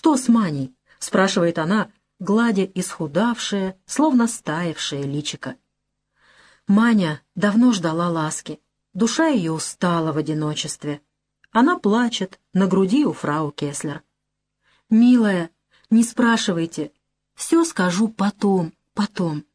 «Что с Маней?» — спрашивает она, гладя исхудавшее, словно стаявшее личико. Маня давно ждала ласки. Душа ее устала в одиночестве. Она плачет на груди у фрау Кеслер. «Милая, не спрашивайте. Все скажу потом, потом».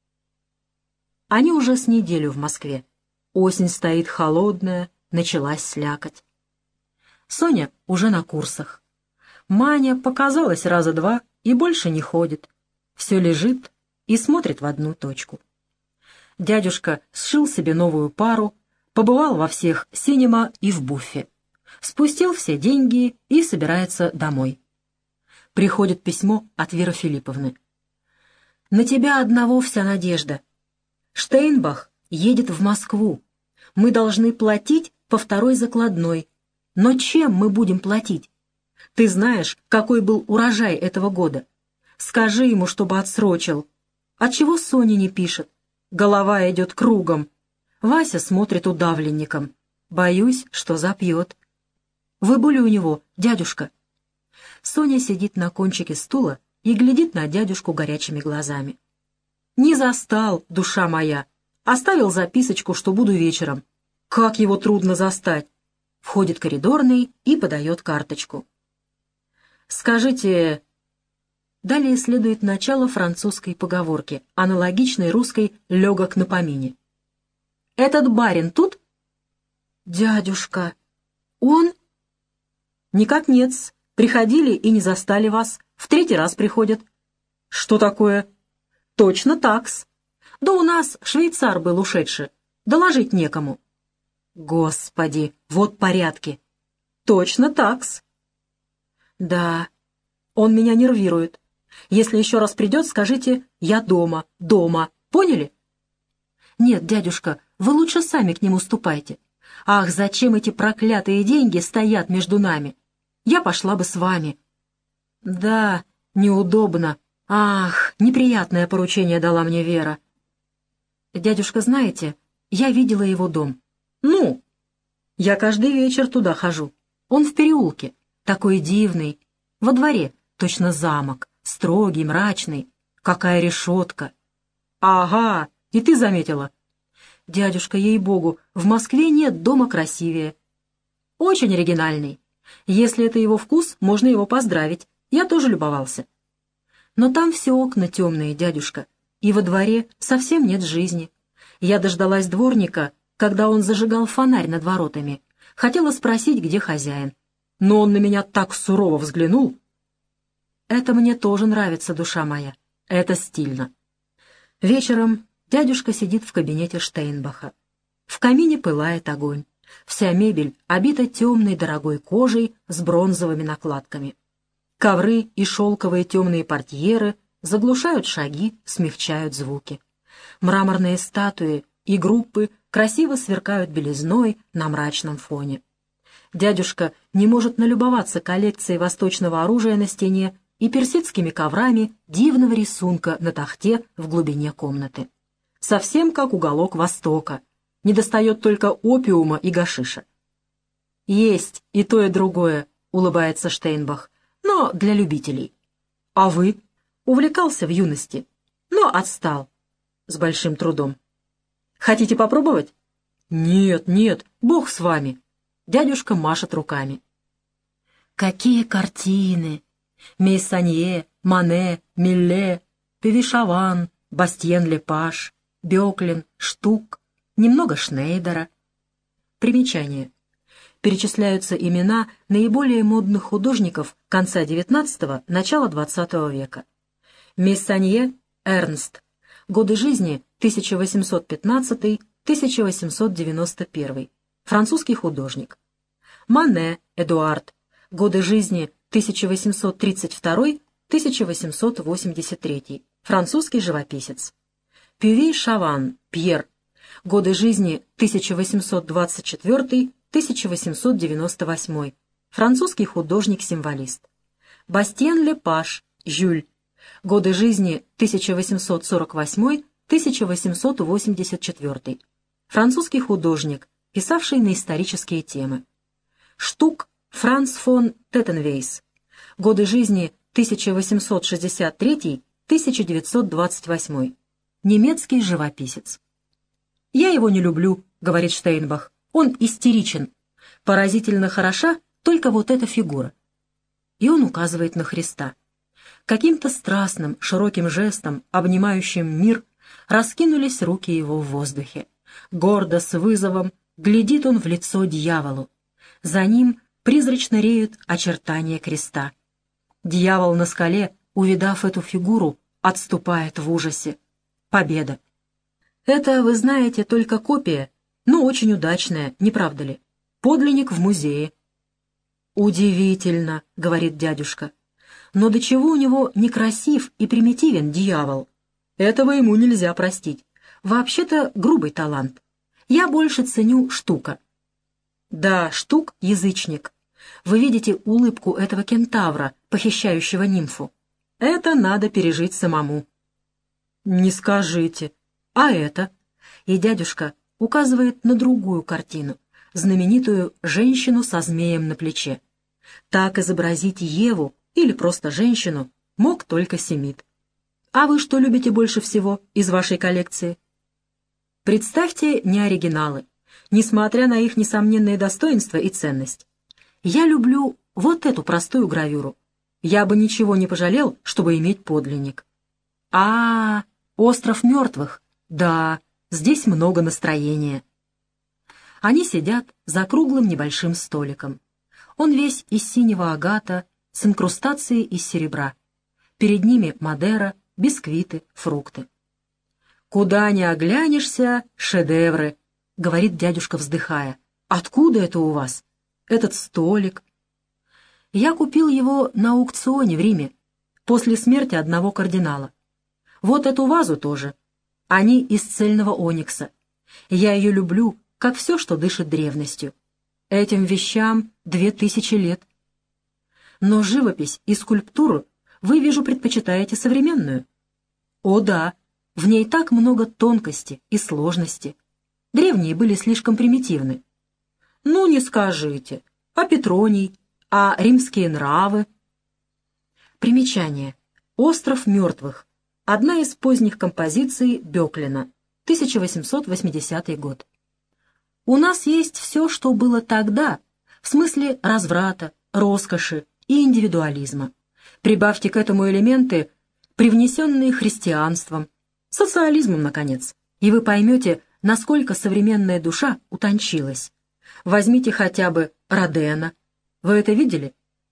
Они уже с неделю в Москве. Осень стоит холодная, началась слякоть. Соня уже на курсах. Маня показалась раза два и больше не ходит. Все лежит и смотрит в одну точку. Дядюшка сшил себе новую пару, побывал во всех синема и в буффе. Спустил все деньги и собирается домой. Приходит письмо от Веры Филипповны. «На тебя одного вся надежда. Штейнбах едет в Москву. Мы должны платить по второй закладной. Но чем мы будем платить? Ты знаешь, какой был урожай этого года. Скажи ему, чтобы отсрочил. Отчего Соня не пишет? Голова идет кругом. Вася смотрит удавленником. Боюсь, что запьет. Вы были у него, дядюшка?» Соня сидит на кончике стула и глядит на дядюшку горячими глазами. «Не застал, душа моя. Оставил записочку, что буду вечером. Как его трудно застать!» Входит коридорный и подает карточку. «Скажите...» Далее следует начало французской поговорки, аналогичной русской «легок на помине». «Этот барин тут?» «Дядюшка, он?» «Никак нет-с. Приходили и не застали вас. В третий раз приходят». «Что такое?» «Точно так-с. Да у нас швейцар был ушедший. Доложить некому». «Господи, вот порядки». «Точно так-с». «Да, он меня нервирует. Если еще раз придет, скажите «я дома, дома». Поняли?» «Нет, дядюшка, вы лучше сами к нему ступайте. Ах, зачем эти проклятые деньги стоят между нами? Я пошла бы с вами». «Да, неудобно. Ах, неприятное поручение дала мне Вера». «Дядюшка, знаете, я видела его дом». «Ну?» «Я каждый вечер туда хожу. Он в переулке, такой дивный. Во дворе точно замок, строгий, мрачный. Какая решетка!» «Ага, и ты заметила?» «Дядюшка, ей-богу, в Москве нет дома красивее». «Очень оригинальный. Если это его вкус, можно его поздравить. Я тоже любовался». «Но там все окна темные, дядюшка, и во дворе совсем нет жизни. Я дождалась дворника, когда он зажигал фонарь над воротами. Хотела спросить, где хозяин. Но он на меня так сурово взглянул». «Это мне тоже нравится, душа моя. Это стильно». Вечером дядюшка сидит в кабинете Штейнбаха. В камине пылает огонь. Вся мебель обита темной дорогой кожей с бронзовыми накладками. Ковры и шелковые темные портьеры заглушают шаги, смягчают звуки. Мраморные статуи и группы красиво сверкают белизной на мрачном фоне. Дядюшка не может налюбоваться коллекцией восточного оружия на стене и персидскими коврами дивного рисунка на тахте в глубине комнаты. Совсем как уголок Востока. Недостает только опиума и гашиша. «Есть и то, и другое», — улыбается Штейнбах, — «но для любителей». «А вы?» «Увлекался в юности, но отстал. С большим трудом». «Хотите попробовать?» «Нет, нет, Бог с вами». Дядюшка машет руками. «Какие картины! Мейсанье, Мане, Милле, Певишаван, Бастьен-Лепаш, Бёклин, Штук, немного Шнейдера». Примечание. Перечисляются имена наиболее модных художников конца XIX – начала XX века. Мейсанье Эрнст. Годы жизни 1815-1891. Французский художник. Мане Эдуард. Годы жизни 1832-1883. Французский живописец. Пюви-Шаван Пьер. Годы жизни 1824-1898. Французский художник-символист. Бастьен-Лепаш Жюль. Годы жизни 1848-1884. Французский художник, писавший на исторические темы. Штук Франц фон Теттенвейс. Годы жизни 1863-1928. Немецкий живописец. «Я его не люблю», — говорит Штейнбах. «Он истеричен. Поразительно хороша только вот эта фигура». И он указывает на Христа. Каким-то страстным, широким жестом, обнимающим мир, раскинулись руки его в воздухе. Гордо, с вызовом, глядит он в лицо дьяволу. За ним призрачно реют очертания креста. Дьявол на скале, увидав эту фигуру, отступает в ужасе. Победа. Это, вы знаете, только копия, но очень удачная, не правда ли? Подлинник в музее. «Удивительно», — говорит дядюшка. «Но до чего у него некрасив и примитивен дьявол? Этого ему нельзя простить. Вообще-то грубый талант. Я больше ценю Штука». Да, Штук — язычник. Вы видите улыбку этого кентавра, похищающего нимфу? Это надо пережить самому. Не скажите. А это? И дядюшка указывает на другую картину, знаменитую «Женщину со змеем на плече». Так изобразить Еву или просто женщину мог только Семит. А вы что любите больше всего из вашей коллекции? Представьте не оригиналы, несмотря на их несомненные достоинства и ценность. Я люблю вот эту простую гравюру. Я бы ничего не пожалел, чтобы иметь подлинник. «Остров мертвых». Да, здесь много настроения. Они сидят за круглым небольшим столиком. Он весь из синего агата, с инкрустацией из серебра. Перед ними Мадера, бисквиты, фрукты. «Куда ни оглянешься, шедевры», — говорит дядюшка, вздыхая. «Откуда это у вас? Этот столик?» Я купил его на аукционе в Риме, после смерти одного кардинала. Вот эту вазу тоже. Они из цельного оникса. Я ее люблю, как все, что дышит древностью. Этим вещам 2000 лет. Но живопись и скульптуру вы, вижу, предпочитаете современную. О да, в ней так много тонкости и сложности. Древние были слишком примитивны. Ну, не скажите. А Петроний? А римские нравы? Примечание. «Остров мертвых». Одна из поздних композиций Бёклина. 1880 год. У нас есть все, что было тогда, в смысле разврата, роскоши и индивидуализма. Прибавьте к этому элементы, привнесенные христианством, социализмом, наконец, и вы поймете, насколько современная душа утончилась. Возьмите хотя бы Родена. Вы это видели?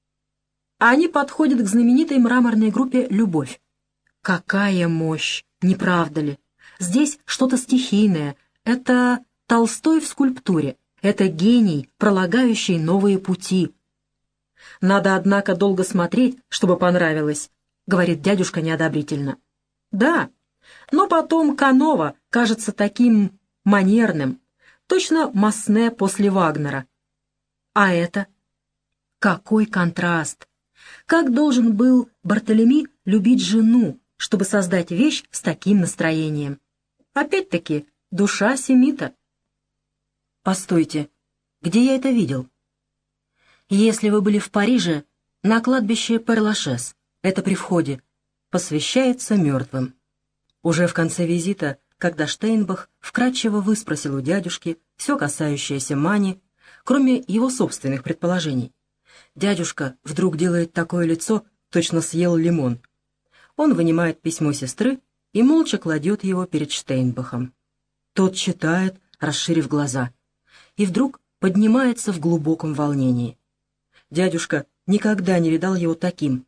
Они подходят к знаменитой мраморной группе «Любовь». Какая мощь, не правда ли? Здесь что-то стихийное. Это Толстой в скульптуре. Это гений, пролагающий новые пути. Надо, однако, долго смотреть, чтобы понравилось, говорит дядюшка неодобрительно. Да, но потом Канова кажется таким манерным. Точно Масне после Вагнера. А это? Какой контраст! Как должен был Бартолеми любить жену, чтобы создать вещь с таким настроением? Опять-таки, душа Семита. Постойте, где я это видел? Если вы были в Париже, на кладбище Пер-Лашез, это при входе, посвящается мертвым. Уже в конце визита, когда Штейнбах вкратчиво выспросил у дядюшки все касающееся Мани, кроме его собственных предположений, дядюшка вдруг делает такое лицо, точно съел лимон. Он вынимает письмо сестры и молча кладет его перед Штейнбахом. Тот читает, расширив глаза, и вдруг поднимается в глубоком волнении. Дядюшка никогда не видал его таким.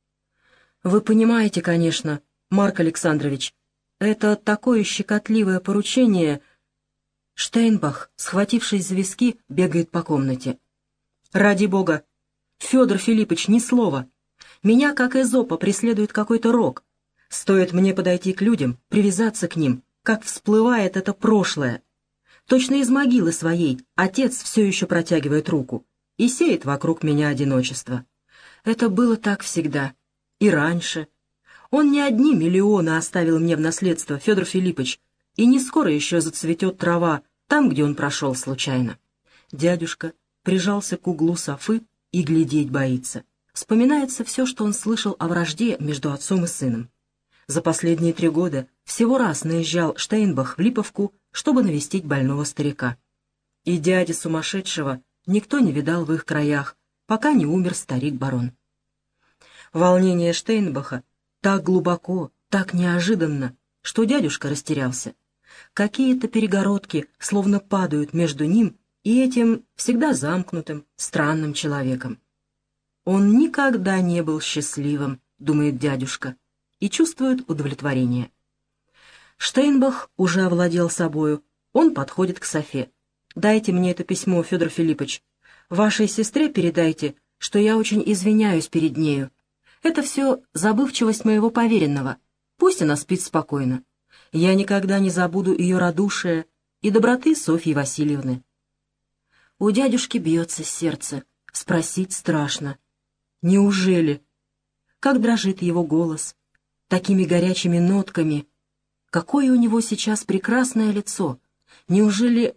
«Вы понимаете, конечно, Марк Александрович, это такое щекотливое поручение...» Штейнбах, схватившись за виски, бегает по комнате. «Ради бога! Федор Филиппович, ни слова! Меня, как Эзопа, преследует какой-то рок. Стоит мне подойти к людям, привязаться к ним, как всплывает это прошлое. Точно из могилы своей отец все еще протягивает руку и сеет вокруг меня одиночество. Это было так всегда. И раньше. Он не одни миллионы оставил мне в наследство, Федор Филиппович, и не скоро еще зацветет трава там, где он прошел случайно». Дядюшка прижался к углу софы и глядеть боится. вспоминается все, что он слышал о вражде между отцом и сыном. За последние 3 года всего раз наезжал Штейнбах в Липовку, чтобы навестить больного старика. И дяди сумасшедшего никто не видал в их краях, пока не умер старик-барон. Волнение Штейнбаха так глубоко, так неожиданно, что дядюшка растерялся. Какие-то перегородки словно падают между ним и этим всегда замкнутым, странным человеком. «Он никогда не был счастливым», — думает дядюшка, и чувствует удовлетворение. Штейнбах уже овладел собою. Он подходит к Софе. «Дайте мне это письмо, Федор Филиппович. Вашей сестре передайте, что я очень извиняюсь перед нею. Это все забывчивость моего поверенного. Пусть она спит спокойно. Я никогда не забуду ее радушия и доброты Софьи Васильевны». У дядюшки бьется сердце. Спросить страшно. Неужели? Как дрожит его голос. Такими горячими нотками. Какое у него сейчас прекрасное лицо. Неужели...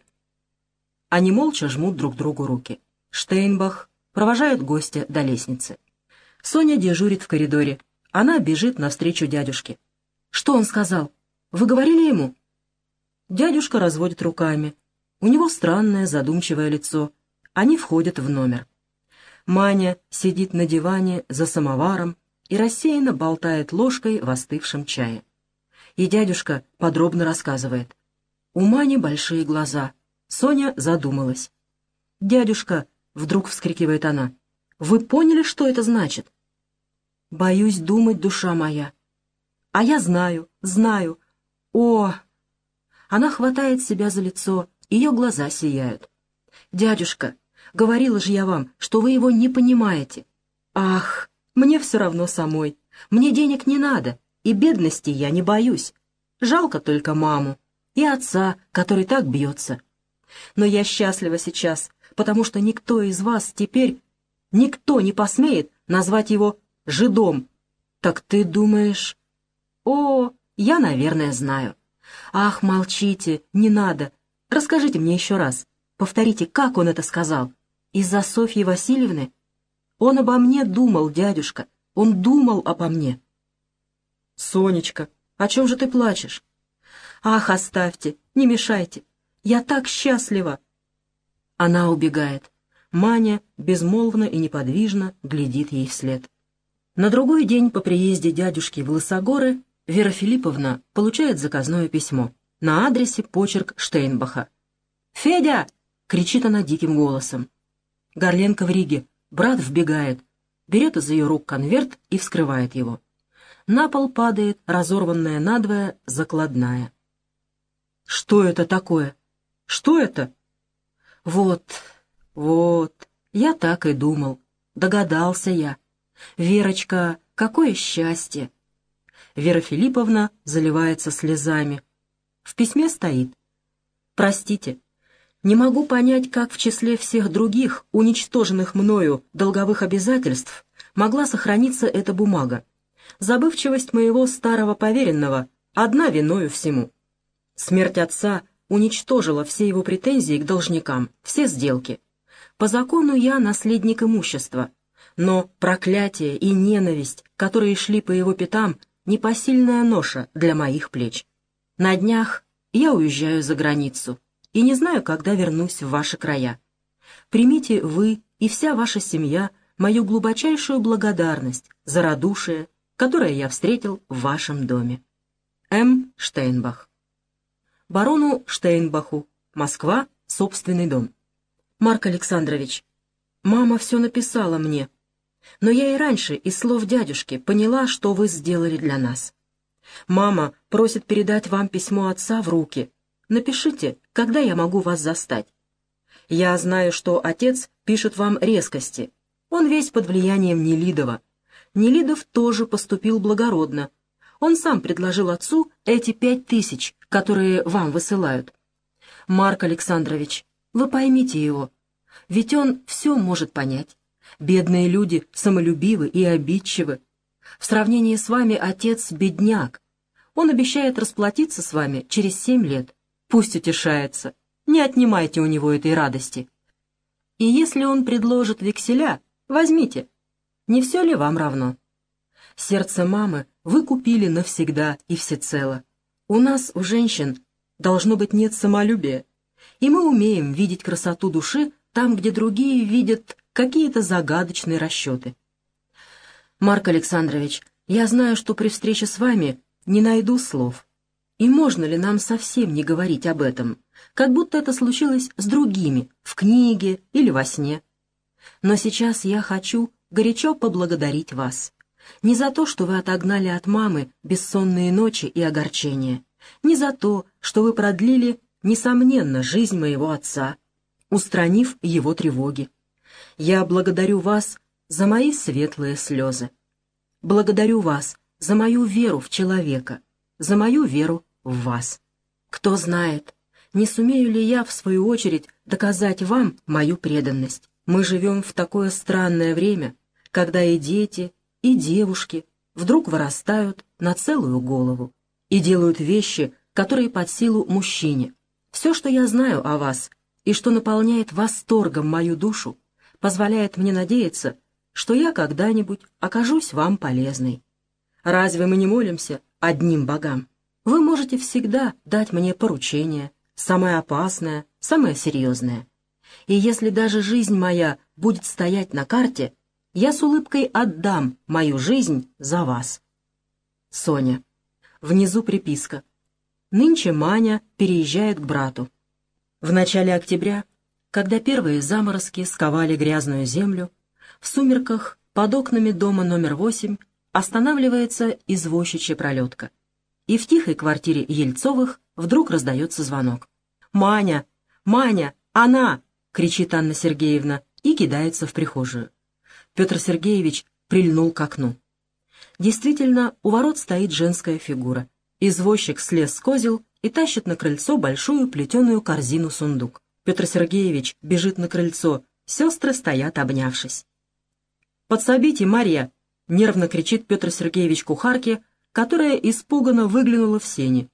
Они молча жмут друг другу руки. Штейнбах провожает гостя до лестницы. Соня дежурит в коридоре. Она бежит навстречу дядюшке. «Что он сказал? Вы говорили ему?» Дядюшка разводит руками. У него странное задумчивое лицо. Они входят в номер. Маня сидит на диване за самоваром и рассеянно болтает ложкой в остывшем чае. И дядюшка подробно рассказывает. У Мани большие глаза. Соня задумалась. «Дядюшка», — вдруг вскрикивает она, — «вы поняли, что это значит?» «Боюсь думать, душа моя». «А я знаю, знаю. О!» Она хватает себя за лицо, ее глаза сияют. «Дядюшка, говорила же я вам, что вы его не понимаете. Ах, мне все равно самой. Мне денег не надо, и бедности я не боюсь. Жалко только маму и отца, который так бьется. Но я счастлива сейчас, потому что никто из вас теперь, никто не посмеет назвать его жидом. Так ты думаешь...» «О, я, наверное, знаю». «Ах, молчите, не надо. Расскажите мне еще раз. Повторите, как он это сказал. Из-за Софьи Васильевны? Он обо мне думал, дядюшка. Он думал обо мне». «Сонечка, о чем же ты плачешь?» «Ах, оставьте, не мешайте. Я так счастлива». Она убегает. Маня безмолвно и неподвижно глядит ей вслед. На другой день по приезде дядюшки в Лысогоры Вера Филипповна получает заказное письмо. На адресе почерк Штейнбаха. «Федя!» — кричит она диким голосом. Горленко в Риге. Брат вбегает, берет из ее рук конверт и вскрывает его. На пол падает разорванная надвое закладная. «Что это такое? Что это?» «Вот, я так и думал. Догадался я. Верочка, какое счастье!» Вера Филипповна заливается слезами. В письме стоит: «Простите, не могу понять, как в числе всех других, уничтоженных мною долговых обязательств, могла сохраниться эта бумага. Забывчивость моего старого поверенного одна виною всему. Смерть отца уничтожила все его претензии к должникам, все сделки. По закону я наследник имущества, но проклятие и ненависть, которые шли по его пятам, непосильная ноша для моих плеч. На днях я уезжаю за границу и не знаю, когда вернусь в ваши края. Примите вы и вся ваша семья мою глубочайшую благодарность за радушие, которое я встретил в вашем доме. М. Штейнбах». Барону Штейнбаху. Москва. Собственный дом. «Марк Александрович, мама все написала мне, но я и раньше из слов дядюшки поняла, что вы сделали для нас. Мама просит передать вам письмо отца в руки. Напишите, когда я могу вас застать. Я знаю, что отец пишет вам резкости. Он весь под влиянием Нелидова. Нелидов тоже поступил благородно. Он сам предложил отцу эти 5000, которые вам высылают. Марк Александрович, вы поймите его, ведь он все может понять. Бедные люди самолюбивы и обидчивы. В сравнении с вами отец бедняк. Он обещает расплатиться с вами через 7 лет. Пусть утешается. Не отнимайте у него этой радости. И если он предложит векселя, возьмите. Не все ли вам равно? Сердце мамы вы купили навсегда и всецело. У нас, у женщин, должно быть нет самолюбия, и мы умеем видеть красоту души там, где другие видят какие-то загадочные расчеты. Марк Александрович, я знаю, что при встрече с вами не найду слов. И можно ли нам совсем не говорить об этом, как будто это случилось с другими, в книге или во сне? Но сейчас я хочу горячо поблагодарить вас. Не за то, что вы отогнали от мамы бессонные ночи и огорчения, не за то, что вы продлили, несомненно, жизнь моего отца, устранив его тревоги. Я благодарю вас за мои светлые слезы. Благодарю вас за мою веру в человека, за мою веру в вас. Кто знает, не сумею ли я, в свою очередь, доказать вам мою преданность. Мы живем в такое странное время, когда и дети, и девушки вдруг вырастают на целую голову и делают вещи, которые под силу мужчине. Все, что я знаю о вас и что наполняет восторгом мою душу, позволяет мне надеяться, что я когда-нибудь окажусь вам полезной. Разве мы не молимся одним богам? Вы можете всегда дать мне поручение, самое опасное, самое серьезное. И если даже жизнь моя будет стоять на карте, я с улыбкой отдам мою жизнь за вас. Соня. Внизу приписка. Нынче Маня переезжает к брату. В начале октября, когда первые заморозки сковали грязную землю, в сумерках под окнами дома номер 8 останавливается извозчичья пролетка. И в тихой квартире Ельцовых вдруг раздается звонок. «Маня! Маня! Она!» — кричит Анна Сергеевна и кидается в прихожую. Петр Сергеевич прильнул к окну. Действительно, у ворот стоит женская фигура. Извозчик слез с козел и тащит на крыльцо большую плетеную корзину-сундук. Петр Сергеевич бежит на крыльцо, сестры стоят, обнявшись. «Подсобите, Марья!» — нервно кричит Петр Сергеевич кухарке, которая испуганно выглянула в сени.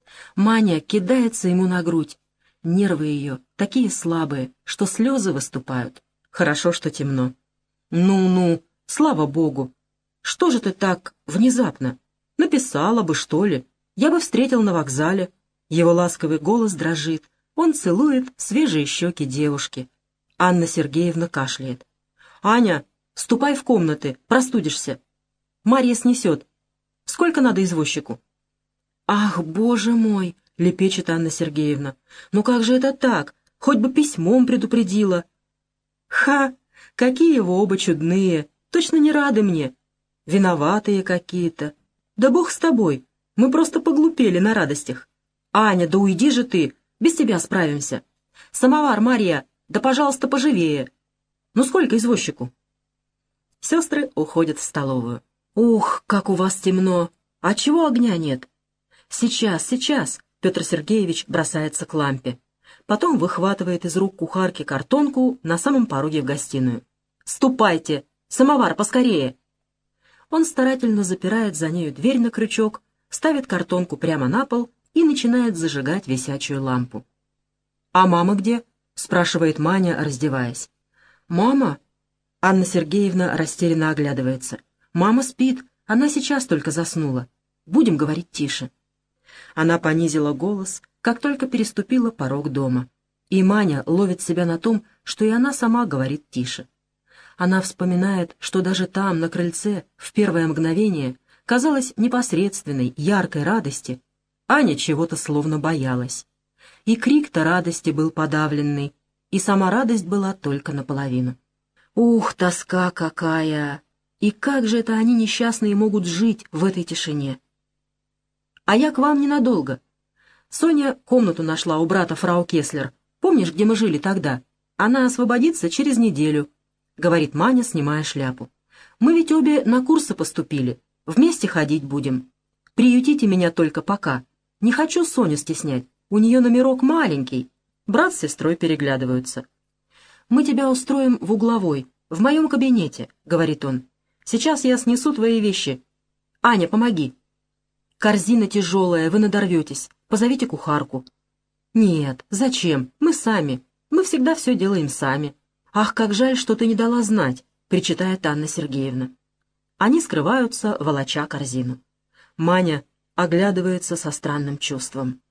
Маня кидается ему на грудь. Нервы ее такие слабые, что слезы выступают. Хорошо, что темно. «Ну-ну, слава богу! Что же ты так внезапно? Написала бы, что ли? Я бы встретил на вокзале». Его ласковый голос дрожит. Он целует свежие щеки девушки. Анна Сергеевна кашляет. «Аня, ступай в комнаты, простудишься. Марья снесет. Сколько надо извозчику?» «Ах, боже мой!» — лепечет Анна Сергеевна. «Ну как же это так? Хоть бы письмом предупредила». «Ха! Какие вы оба чудные! Точно не рады мне. Виноватые какие-то. Да бог с тобой, мы просто поглупели на радостях. Аня, да уйди же ты, без тебя справимся. Самовар, Марья, да, пожалуйста, поживее. Ну сколько извозчику?» Сестры уходят в столовую. «Ух, как у вас темно! А чего огня нет?» «Сейчас, сейчас!» — Петр Сергеевич бросается к лампе. Потом выхватывает из рук кухарки картонку на самом пороге в гостиную. «Ступайте! Самовар, поскорее!» Он старательно запирает за нею дверь на крючок, ставит картонку прямо на пол и начинает зажигать висячую лампу. «А мама где?» — спрашивает Маня, раздеваясь. «Мама?» — Анна Сергеевна растерянно оглядывается. «Мама спит, она сейчас только заснула. Будем говорить тише». Она понизила голос, как только переступила порог дома. И Маня ловит себя на том, что и она сама говорит тише. Она вспоминает, что даже там, на крыльце, в первое мгновение, казалось непосредственной, яркой радости, Аня чего-то словно боялась. И крик-то радости был подавленный, и сама радость была только наполовину. Ух, тоска какая! И как же это они, несчастные, могут жить в этой тишине? «А я к вам ненадолго. Соня комнату нашла у брата фрау Кеслер. Помнишь, где мы жили тогда? Она освободится через неделю», — говорит Маня, снимая шляпу. «Мы ведь обе на курсы поступили. Вместе ходить будем. Приютите меня только пока. Не хочу Соню стеснять. У нее номерок маленький». Брат с сестрой переглядываются. «Мы тебя устроим в угловой, в моем кабинете», — говорит он. «Сейчас я снесу твои вещи. Аня, помоги». «Корзина тяжелая, вы надорветесь. Позовите кухарку». «Нет, зачем? Мы сами. Мы всегда все делаем сами. Ах, как жаль, что ты не дала знать. — причитает Анна Сергеевна. Они скрываются, волоча корзину. Маня оглядывается со странным чувством.